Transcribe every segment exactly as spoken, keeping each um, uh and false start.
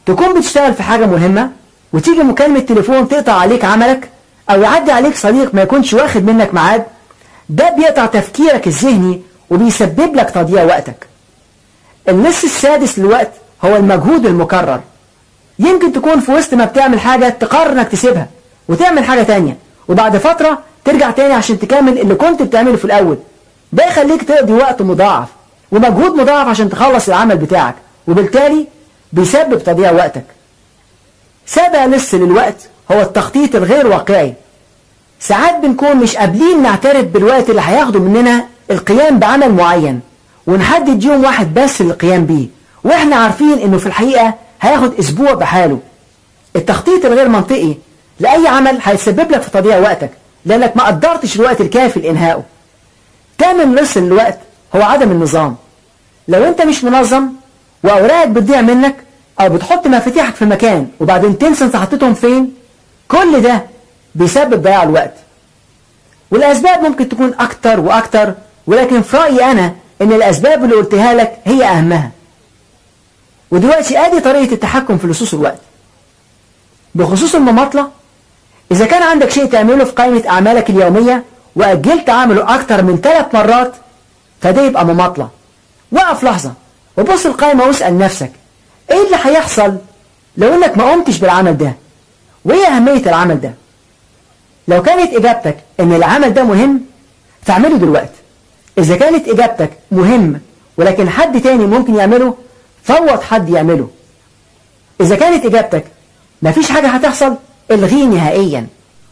تكون بتشتغل في حاجة مهمة وتيجي مكالمة تليفون تقطع عليك عملك، أو يعدي عليك صديق ما يكونش واخد منك ميعاد. ده بيقطع تفكيرك الذهني وبيسبب لك تضييع وقتك. النص السادس للوقت هو المجهود المكرر. يمكن تكون في وسط ما بتعمل حاجة تقرر انك تسيبها وتعمل حاجة تانية، وبعد فترة ترجع تاني عشان تكمل اللي كنت بتعمله في الأول. ده يخليك تقضي وقت مضاعف ومجهود مضاعف عشان تخلص العمل بتاعك، وبالتالي بيسبب تضييع وقتك. سابع نص للوقت هو التخطيط الغير واقعي. ساعات بنكون مش قابلين نعترف بالوقت اللي هياخده مننا القيام بعمل معين، ونحدد يوم واحد بس للقيام بيه، واحنا عارفين انه في الحقيقة هياخد اسبوع بحاله. التخطيط الغير منطقي لأي عمل هيسبب لك في تضييع وقتك، لأنك ما قدرتش الوقت الكافي لإنهائه. تامن نص الوقت هو عدم النظام. لو انت مش منظم وأوراقك بتضيع منك، أو بتحط مفاتيحك في مكان وبعدين تنسى انت حطيتهم فين، كل ده بيسبب ضياع الوقت. والأسباب ممكن تكون أكتر وأكتر، ولكن في رأيي أنا إن الأسباب اللي قلتها لك هي أهمها. ودلوقتي آدي طريقة التحكم في لصوص الوقت. بخصوص المماطلة، إذا كان عندك شيء تعمله في قائمة أعمالك اليومية وأجلت عمله أكتر من ثلاث مرات، فده يبقى مماطلة. وقف لحظة وبص القائمة واسأل نفسك إيه اللي هيحصل لو إنك ما قمتش بالعمل ده؟ وإيه أهمية العمل ده؟ لو كانت إجابتك إن العمل ده مهم فاعمله دلوقتي. إذا كانت إجابتك مهم ولكن حد تاني ممكن يعمله، فوض حد يعمله. إذا كانت إجابتك مفيش حاجة هتحصل، الغيه نهائيا.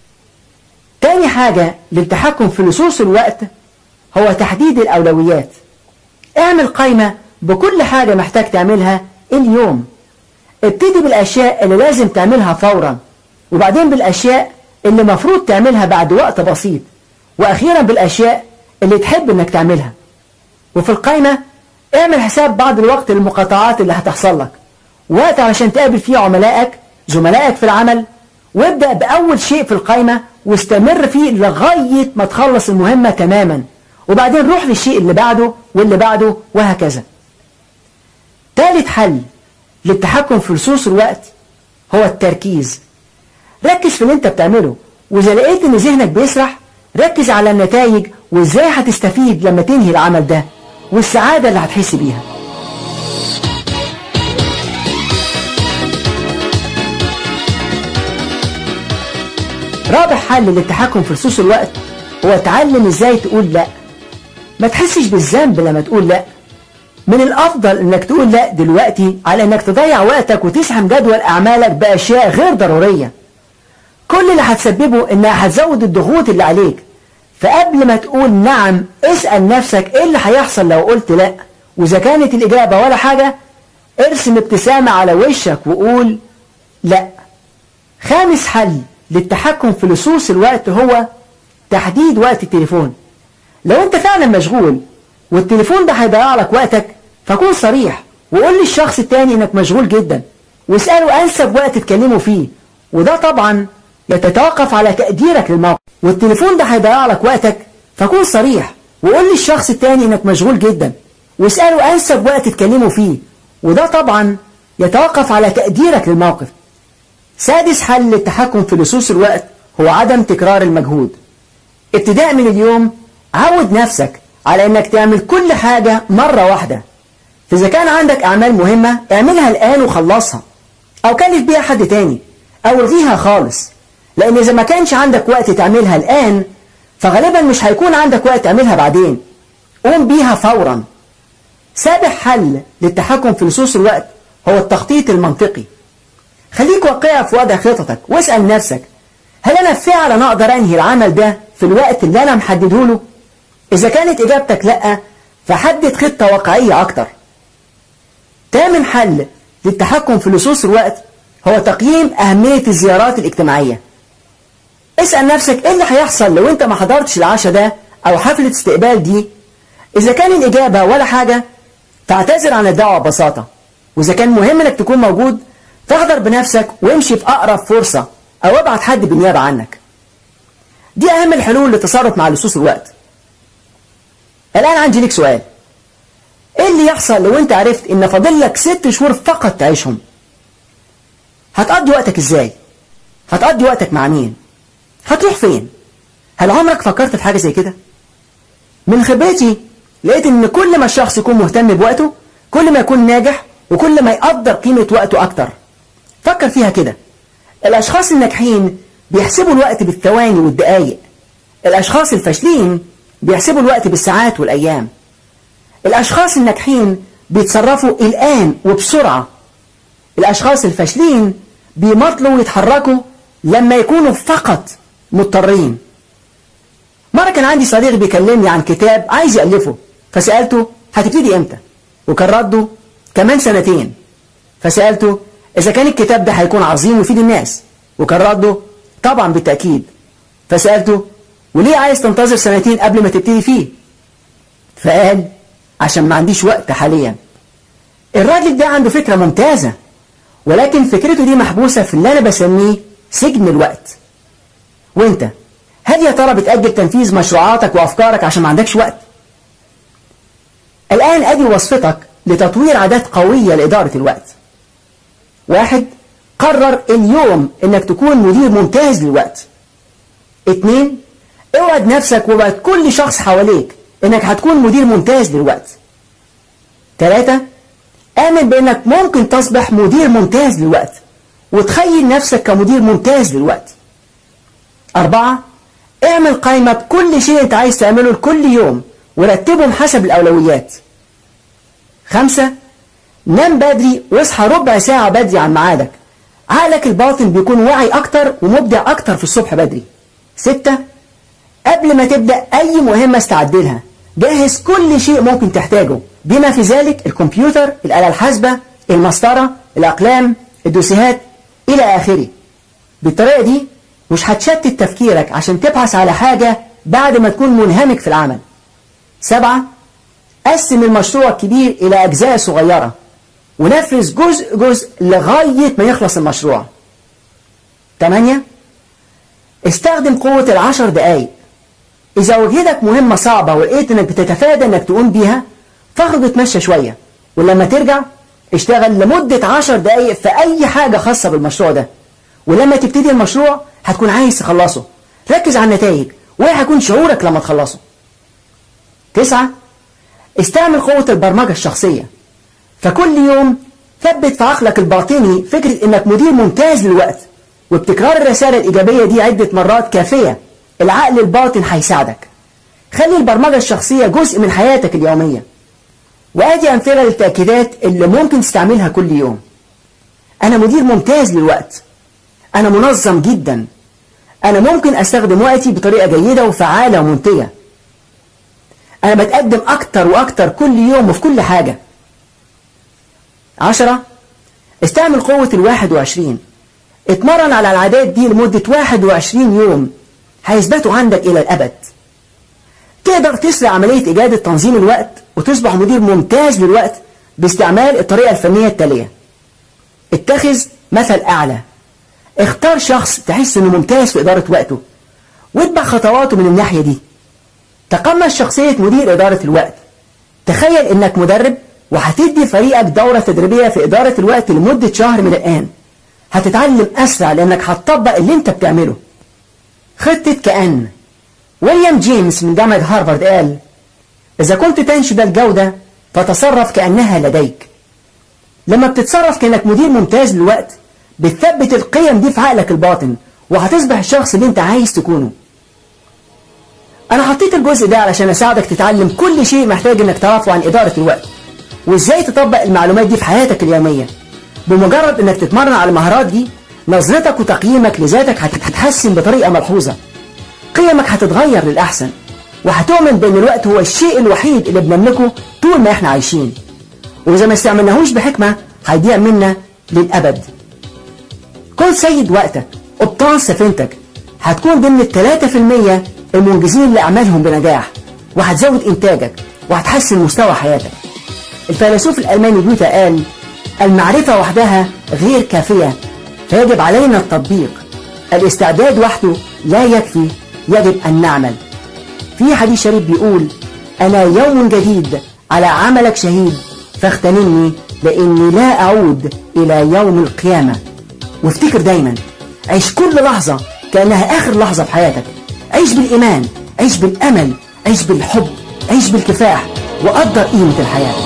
تاني حاجة للتحكم في لصوص الوقت هو تحديد الأولويات. اعمل قائمة بكل حاجة محتاج تعملها اليوم. ابتدي بالأشياء اللي لازم تعملها فورا، وبعدين بالأشياء اللي مفروض تعملها بعد وقت بسيط، وأخيرا بالأشياء اللي تحب انك تعملها. وفي القائمة اعمل حساب بعض الوقت للمقاطعات اللي هتحصل لك، وقت علشان تقابل فيه عملائك زملائك في العمل، وابدأ بأول شيء في القائمة واستمر فيه لغاية ما تخلص المهمة تماما، وبعدين روح للشيء اللي بعده واللي بعده وهكذا. ثالث حل للتحكم في لصوص الوقت هو التركيز. ركز في اللي انت بتعمله، وإذا لقيت ان ذهنك بيسرح ركز على النتائج وازاي هتستفيد لما تنهي العمل ده، والسعادة اللي هتحس بيها. رابع حل للتحكم في لصوص الوقت هو اتعلم ازاي تقول لا. ما تحسش بالذنب لما تقول لا. من الافضل انك تقول لا دلوقتي على انك تضيع وقتك وتزحم جدول اعمالك باشياء غير ضرورية. كل اللي هتسببه انها هتزود الضغوط اللي عليك. فقبل ما تقول نعم اسأل نفسك ايه اللي هيحصل لو قلت لا، واذا كانت الاجابة ولا حاجة ارسم ابتسامة على وشك وقول لا. خامس حل للتحكم في لصوص الوقت هو تحديد وقت التليفون. لو انت فعلا مشغول والتليفون ده هيضيع لك وقتك، فكون صريح وقول للشخص التاني انك مشغول جدا، واسأله انسب وقت تكلمه فيه، وده طبعا يتتوقف على تقديرك للموقف. والتليفون ده هيضيع لك وقتك، فكون صريح وقول للشخص التاني انك مشغول جدا، واسأله انسب وقت تكلمه فيه، وده طبعا يتوقف على تقديرك للموقف. سادس حل للتحكم في لصوص الوقت هو عدم تكرار المجهود. ابتداء من اليوم عود نفسك على انك تعمل كل حاجة مرة واحدة. فإذا كان عندك أعمال مهمة اعملها الآن وخلصها، أو كلف بيها حد تاني، أو الغيها خالص. لأن إذا ما كانش عندك وقت تعملها الآن فغالبا مش هيكون عندك وقت تعملها بعدين. قوم بيها فورا. سابع حل للتحكم في لصوص الوقت هو التخطيط المنطقي. خليك واقعي في وضع خططك واسأل نفسك هل أنا فعلا أقدر أنهي العمل ده في الوقت اللي أنا محدده له؟ إذا كانت إجابتك لأ فحدد خطة واقعية أكتر. تامن حل للتحكم في لصوص الوقت هو تقييم أهمية الزيارات الاجتماعية. اسأل نفسك إيه اللي هيحصل لو أنت ما حضرتش العشاء ده أو حفلة استقبال دي. إذا كان الإجابة ولا حاجة فاعتذر عن الدعوة ببساطة، وإذا كان مهم إنك تكون موجود فاحضر بنفسك وامشي في أقرب فرصة، أو ابعت حد بالنيابة عنك. دي أهم الحلول للتصرف مع لصوص الوقت. الآن عندي لك سؤال: إيه اللي يحصل لو أنت عرفت إن فاضل لك ست شهور فقط تعيشهم؟ هتقضي وقتك ازاي؟ هتقضي وقتك مع مين؟ هتروح فين؟ هل عمرك فكرت في حاجة زي كده؟ من خبرتي لقيت ان كل ما الشخص يكون مهتم بوقته كل ما يكون ناجح وكل ما يقدر قيمة وقته اكتر. فكر فيها كده، الاشخاص الناجحين بيحسبوا الوقت بالثواني والدقايق، الاشخاص الفاشلين بيحسبوا الوقت بالساعات والايام. الاشخاص الناجحين بيتصرفوا الان وبسرعة، الاشخاص الفاشلين بيمطلوا ويتحركوا لما يكونوا فقط مضطرين. مرة كان عندي صديق بيكلمني عن كتاب عايز يألفه، فسألته هتبتدي امتى؟ وكان رده كمان سنتين. فسألته إذا كان الكتاب ده هيكون عظيم ويفيد الناس، وكان رده طبعا بالتأكيد. فسألته وليه عايز تنتظر سنتين قبل ما تبتدي فيه؟ فقال عشان ما عنديش وقت حاليا. الراجل ده عنده فكرة ممتازة، ولكن فكرته دي محبوسة في اللي أنا بسميه سجن الوقت. وانت هل يا ترى بتأجل تنفيذ مشروعاتك وأفكارك عشان ما عندكش وقت؟ الآن أدي وصفتك لتطوير عادات قوية لإدارة الوقت. واحد، قرر اليوم إنك تكون مدير ممتاز للوقت. اتنين، اوعد نفسك ووعد كل شخص حواليك إنك هتكون مدير ممتاز للوقت. تلاتة، آمن بإنك ممكن تصبح مدير ممتاز للوقت وتخيل نفسك كمدير ممتاز للوقت. أربعة، اعمل قائمة بكل شيء انت عايز تعمله لكل يوم ورتبهم حسب الأولويات. خمسة، نام بدري واصحى ربع ساعة بدري عن ميعادك، عقلك الباطن بيكون واعي أكتر ومبدع أكتر في الصبح بدري. ستة، قبل ما تبدأ أي مهمة استعدلها، جهز كل شيء ممكن تحتاجه بما في ذلك الكمبيوتر، الآلة الحاسبة، المسطرة، الأقلام، الدوسيهات إلى آخره. بالطريقة دي مش هتشتت تفكيرك عشان تبحث على حاجة بعد ما تكون منهمك في العمل. سبعة، قسم المشروع الكبير إلى أجزاء صغيرة ونفذ جزء جزء لغاية ما يخلص المشروع. تمانية، استخدم قوة العشر دقايق. إذا وجدك مهمة صعبة ولقيت إنك بتتفادى إنك تقوم بيها، فاخرج اتمشى شوية، ولما ترجع اشتغل لمدة عشر دقايق في أي حاجة خاصة بالمشروع ده. ولما تبتدي المشروع هتكون عايز تخلصه، ركز على النتائج وايه هيكون شعورك لما تخلصه. تسعة، استعمل قوة البرمجة الشخصية. فكل يوم ثبت في عقلك الباطني فكرة انك مدير ممتاز للوقت، وبتكرار الرسالة الإيجابية دي عدة مرات كافية. العقل الباطن هيساعدك. خلي البرمجة الشخصية جزء من حياتك اليومية. وادي أمثلة للتأكيدات اللي ممكن تستعملها كل يوم. أنا مدير ممتاز للوقت. أنا منظم جدا. أنا ممكن أستخدم وقتي بطريقة جيدة وفعالة ومنتجة. أنا بتقدم أكتر وأكتر كل يوم وفي كل حاجة. عشرة، استعمل قوة الواحد وعشرين. اتمرن على العادات دي لمدة واحد وعشرين يوم، هيثبتوا عندك إلى الأبد. تقدر تسرع عملية إجادة تنظيم الوقت وتصبح مدير ممتاز للوقت باستعمال الطريقة الفنية التالية. اتخذ مثل أعلى. اختار شخص تحس انه ممتاز في إدارة وقته واتبع خطواته من الناحية دي. تقمص شخصية مدير إدارة الوقت. تخيل انك مدرب وهتدي فريقك دورة تدريبية في إدارة الوقت لمدة شهر من الآن. هتتعلم أسرع لأنك هتطبق اللي انت بتعمله. خطة كأن. ويليام جيمس من جامعة هارفارد قال: إذا كنت تنشد الجودة فتصرف كأنها لديك. لما بتتصرف كأنك مدير ممتاز للوقت بتثبت القيم دي في عقلك الباطن وهتصبح الشخص اللي انت عايز تكونه. انا حطيت الجزء ده علشان اساعدك تتعلم كل شيء محتاج انك تعرفه عن إدارة الوقت وازاي تطبق المعلومات دي في حياتك اليومية. بمجرد انك تتمرن على المهارات دي نظرتك وتقييمك لذاتك هتتحسن بطريقة ملحوظة. قيمك هتتغير للأحسن وهتؤمن بأن الوقت هو الشيء الوحيد اللي بنملكه طول ما احنا عايشين، وإذا ما استعملناهوش بحكمة هيضيع منا للأبد. كن سيد وقتك، قبطان سفينتك. هتكون ضمن الثلاثة في المية المنجزين لأعمالهم بنجاح، وهتزود إنتاجك وهتحسن مستوى حياتك. الفيلسوف الألماني جوتا قال: المعرفة وحدها غير كافية، فيجب علينا التطبيق. الاستعداد وحده لا يكفي، يجب أن نعمل. في حديث شريف بيقول: أنا يوم جديد على عملك شهيد، فاغتنمني لأني لا أعود إلى يوم القيامة. وافتكر دايما، عيش كل لحظة كأنها آخر لحظة في حياتك. عيش بالإيمان، عيش بالأمل، عيش بالحب، عيش بالكفاح، وقدر قيمة الحياة.